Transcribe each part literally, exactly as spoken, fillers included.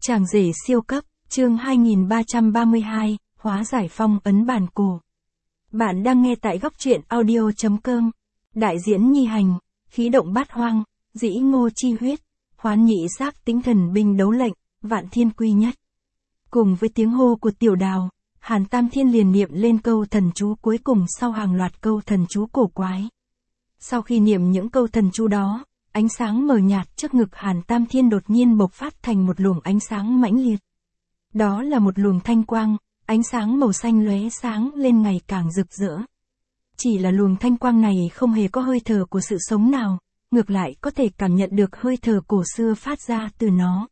Chàng rể siêu cấp, chương hai nghìn ba trăm ba mươi hai, hóa giải phong ấn bàn cổ. Bạn đang nghe tại góc truyện audio.com. Đại diễn nhi hành, khí động bát hoang, dĩ ngô chi huyết, hoán nhị giác tính thần binh đấu lệnh, vạn thiên quy nhất. Cùng với tiếng hô của tiểu đào, Hàn Tam Thiên liền niệm lên câu thần chú cuối cùng sau hàng loạt câu thần chú cổ quái. Sau khi niệm những câu thần chú đó, ánh sáng mờ nhạt trước ngực Hàn Tam Thiên đột nhiên bộc phát thành một luồng ánh sáng mãnh liệt. Đó là một luồng thanh quang, ánh sáng màu xanh lóe sáng lên ngày càng rực rỡ. Chỉ là luồng thanh quang này không hề có hơi thở của sự sống nào, ngược lại có thể cảm nhận được hơi thở cổ xưa phát ra từ nó.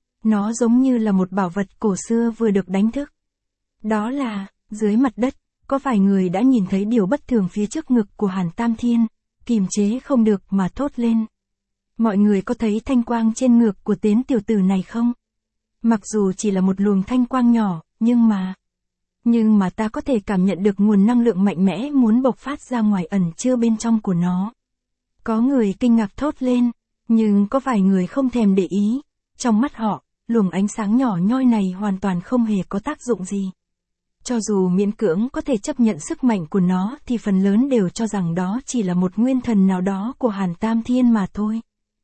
Nó giống như là một bảo vật cổ xưa vừa được đánh thức. Đó là, dưới mặt đất, có vài người đã nhìn thấy điều bất thường phía trước ngực của Hàn Tam Thiên, kìm chế không được mà thốt lên. Mọi người có thấy thanh quang trên ngực của tên tiểu tử này không? Mặc dù chỉ là một luồng thanh quang nhỏ, nhưng mà... Nhưng mà ta có thể cảm nhận được nguồn năng lượng mạnh mẽ muốn bộc phát ra ngoài ẩn chứa bên trong của nó. Có người kinh ngạc thốt lên, nhưng có vài người không thèm để ý. Trong mắt họ, luồng ánh sáng nhỏ nhoi này hoàn toàn không hề có tác dụng gì. Cho dù miễn cưỡng có thể chấp nhận sức mạnh của nó thì phần lớn đều cho rằng đó chỉ là một nguyên thần nào đó của Hàn Tam Thiên mà thôi.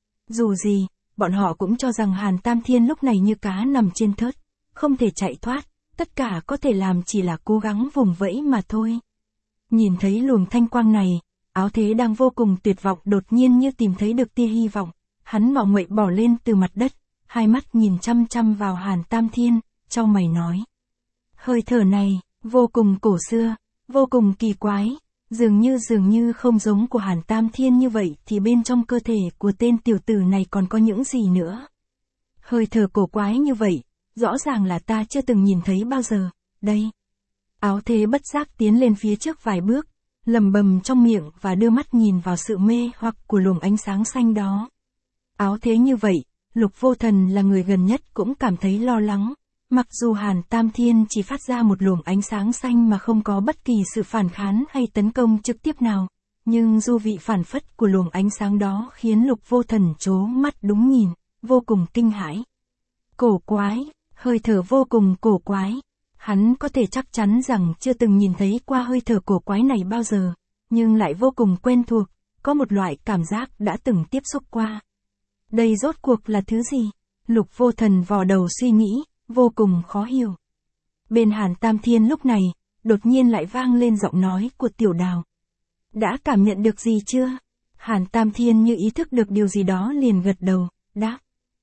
Dù gì, bọn họ cũng cho rằng Hàn Tam Thiên lúc này như cá nằm trên thớt, không thể chạy thoát, tất cả có thể làm chỉ là cố gắng vùng vẫy mà thôi. Nhìn thấy luồng thanh quang này, Áo Thế đang vô cùng tuyệt vọng đột nhiên như tìm thấy được tia hy vọng, hắn mạo muội bỏ lên từ mặt đất, hai mắt nhìn chăm chăm vào Hàn Tam Thiên, chau mày nói. Hơi thở này, vô cùng cổ xưa, vô cùng kỳ quái. Dường như dường như không giống của Hàn Tam Thiên như vậy thì bên trong cơ thể của tên tiểu tử này còn có những gì nữa. Hơi thở cổ quái như vậy, rõ ràng là ta chưa từng nhìn thấy bao giờ, đây. Áo Thế bất giác tiến lên phía trước vài bước, lầm bầm trong miệng và đưa mắt nhìn vào sự mê hoặc của luồng ánh sáng xanh đó. Áo Thế như vậy, Lục Vô Thần là người gần nhất cũng cảm thấy lo lắng. Mặc dù Hàn Tam Thiên chỉ phát ra một luồng ánh sáng xanh mà không có bất kỳ sự phản kháng hay tấn công trực tiếp nào, nhưng dù vị phản phất của luồng ánh sáng đó khiến Lục Vô Thần trố mắt đúng nhìn, vô cùng kinh hãi. Cổ quái, hơi thở vô cùng cổ quái. Hắn có thể chắc chắn rằng chưa từng nhìn thấy qua hơi thở cổ quái này bao giờ, nhưng lại vô cùng quen thuộc, có một loại cảm giác đã từng tiếp xúc qua. Đây rốt cuộc là thứ gì? Lục Vô Thần vò đầu suy nghĩ. Vô cùng khó hiểu. Bên Hàn Tam Thiên lúc này, đột nhiên lại vang lên giọng nói của tiểu đào. Đã cảm nhận được gì chưa? Hàn Tam Thiên như ý thức được điều gì đó liền gật đầu, đáp.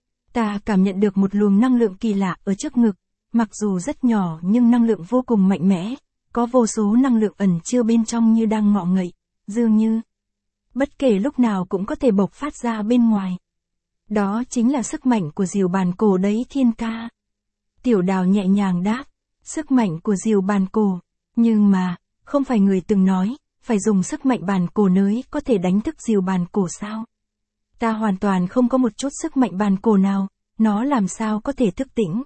Ta cảm nhận được một luồng năng lượng kỳ lạ ở trước ngực, mặc dù rất nhỏ nhưng năng lượng vô cùng mạnh mẽ, có vô số năng lượng ẩn chứa bên trong như đang ngọ ngậy, dường như bất kể lúc nào cũng có thể bộc phát ra bên ngoài. Đó chính là sức mạnh của diều bàn cổ đấy Thiên ca. Tiểu đào nhẹ nhàng đáp, sức mạnh của diều bàn cổ, nhưng mà, không phải người từng nói, phải dùng sức mạnh bàn cổ nới có thể đánh thức diều bàn cổ sao? Ta hoàn toàn không có một chút sức mạnh bàn cổ nào, nó làm sao có thể thức tỉnh?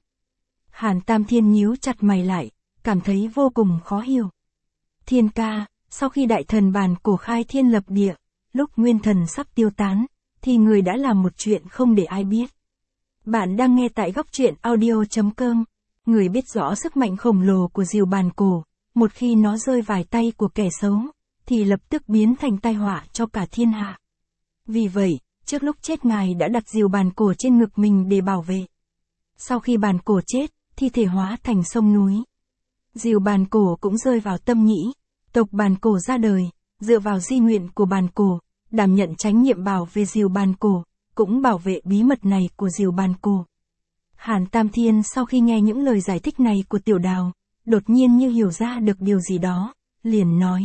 Hàn Tam Thiên nhíu chặt mày lại, cảm thấy vô cùng khó hiểu. Thiên ca, sau khi đại thần bàn cổ khai thiên lập địa, lúc nguyên thần sắp tiêu tán, thì người đã làm một chuyện không để ai biết. Bạn đang nghe tại góc truyện audio.com. Người biết rõ sức mạnh khổng lồ của diều bàn cổ, một khi nó rơi vài tay của kẻ xấu, thì lập tức biến thành tai họa cho cả thiên hạ. Vì vậy, trước lúc chết ngài đã đặt diều bàn cổ trên ngực mình để bảo vệ. Sau khi bàn cổ chết, thi thể hóa thành sông núi. Diều bàn cổ cũng rơi vào tâm nhĩ, tộc bàn cổ ra đời, dựa vào di nguyện của bàn cổ, đảm nhận trách nhiệm bảo vệ diều bàn cổ, cũng bảo vệ bí mật này của diều bàn cổ. Hàn Tam Thiên sau khi nghe những lời giải thích này của tiểu đào, đột nhiên như hiểu ra được điều gì đó, liền nói.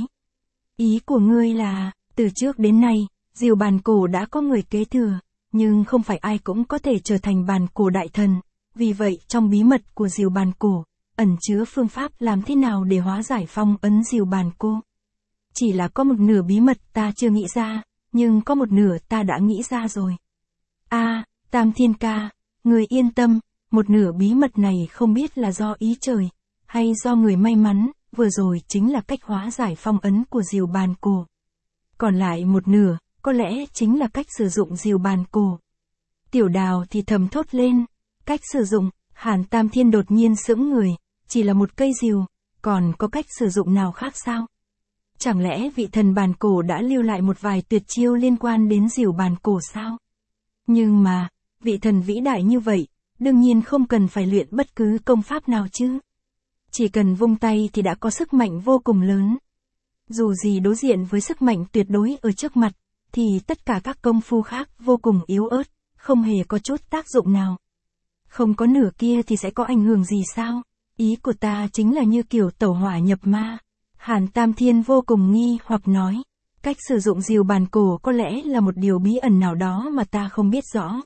Ý của ngươi là, từ trước đến nay, diều bàn cổ đã có người kế thừa, nhưng không phải ai cũng có thể trở thành bàn cổ đại thần, vì vậy trong bí mật của diều bàn cổ, ẩn chứa phương pháp làm thế nào để hóa giải phong ấn diều bàn cổ. Chỉ là có một nửa bí mật ta chưa nghĩ ra, nhưng có một nửa ta đã nghĩ ra rồi. A, à, Tam Thiên ca, người yên tâm, một nửa bí mật này không biết là do ý trời, hay do người may mắn, vừa rồi chính là cách hóa giải phong ấn của diều bàn cổ. Còn lại một nửa, có lẽ chính là cách sử dụng diều bàn cổ. Tiểu đào thì thầm thốt lên, cách sử dụng, Hàn Tam Thiên đột nhiên sững người, chỉ là một cây rìu, còn có cách sử dụng nào khác sao? Chẳng lẽ vị thần bàn cổ đã lưu lại một vài tuyệt chiêu liên quan đến rìu bàn cổ sao? Nhưng mà, vị thần vĩ đại như vậy, đương nhiên không cần phải luyện bất cứ công pháp nào chứ. Chỉ cần vung tay thì đã có sức mạnh vô cùng lớn. Dù gì đối diện với sức mạnh tuyệt đối ở trước mặt, thì tất cả các công phu khác vô cùng yếu ớt, không hề có chút tác dụng nào. Không có nửa kia thì sẽ có ảnh hưởng gì sao? Ý của ta chính là như kiểu tẩu hỏa nhập ma. Hàn Tam Thiên vô cùng nghi hoặc nói, cách sử dụng rìu bàn cổ có lẽ là một điều bí ẩn nào đó mà ta không biết rõ.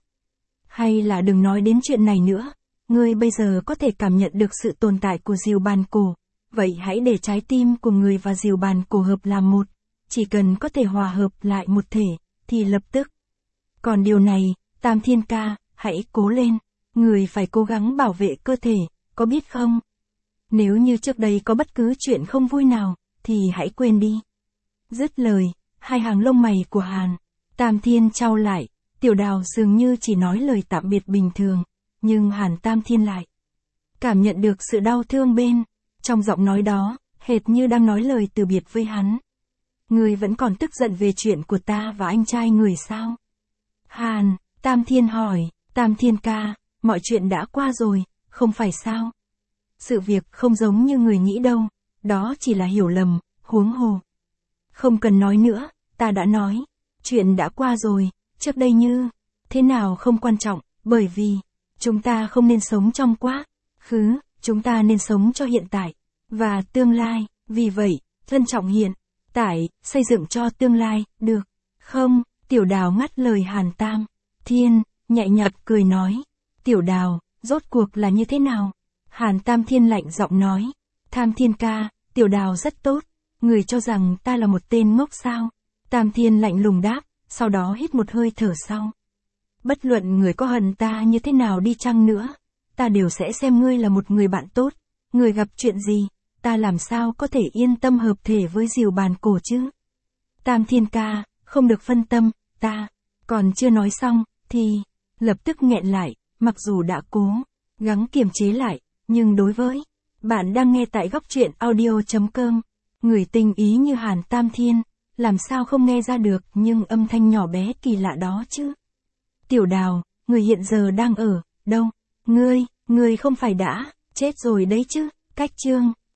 Hay là đừng nói đến chuyện này nữa, ngươi bây giờ có thể cảm nhận được sự tồn tại của rìu bàn cổ, vậy hãy để trái tim của người và rìu bàn cổ hợp làm một, chỉ cần có thể hòa hợp lại một thể, thì lập tức. Còn điều này, Tam Thiên ca, hãy cố lên, người phải cố gắng bảo vệ cơ thể, có biết không? Nếu như trước đây có bất cứ chuyện không vui nào, thì hãy quên đi. Dứt lời, hai hàng lông mày của Hàn Tam Thiên chau lại, Tiểu Đào dường như chỉ nói lời tạm biệt bình thường, nhưng Hàn Tam Thiên lại cảm nhận được sự đau thương bên trong giọng nói đó, hệt như đang nói lời từ biệt với hắn. Người vẫn còn tức giận về chuyện của ta và anh trai người sao? Hàn Tam Thiên hỏi, Tam Thiên ca, mọi chuyện đã qua rồi, không phải sao? Sự việc không giống như người nghĩ đâu, đó chỉ là hiểu lầm, huống hồ. Không cần nói nữa, ta đã nói, chuyện đã qua rồi, trước đây như thế nào không quan trọng, bởi vì chúng ta không nên sống trong quá khứ, chúng ta nên sống cho hiện tại và tương lai, vì vậy, trân trọng hiện tại, xây dựng cho tương lai, được không? Tiểu Đào ngắt lời Hàn Tam Thiên, nhẹ nhạt cười nói, Tiểu Đào, rốt cuộc là như thế nào? Hàn Tam Thiên lạnh giọng nói, Tam Thiên ca, Tiểu Đào rất tốt, người cho rằng ta là một tên ngốc sao? Tam Thiên lạnh lùng đáp, sau đó hít một hơi thở sau. Bất luận người có hận ta như thế nào đi chăng nữa, ta đều sẽ xem ngươi là một người bạn tốt, người gặp chuyện gì, ta làm sao có thể yên tâm hợp thể với rìu bàn cổ chứ? Tam Thiên ca, không được phân tâm, ta còn chưa nói xong, thì lập tức nghẹn lại, mặc dù đã cố gắng kiềm chế lại, nhưng đối với bạn đang nghe tại góc truyện audio chấm com, người tinh ý như Hàn Tam Thiên, làm sao không nghe ra được nhưng âm thanh nhỏ bé kỳ lạ đó chứ? Tiểu Đào, người hiện giờ đang ở đâu? Ngươi, ngươi không phải đã chết rồi đấy chứ? Cách chương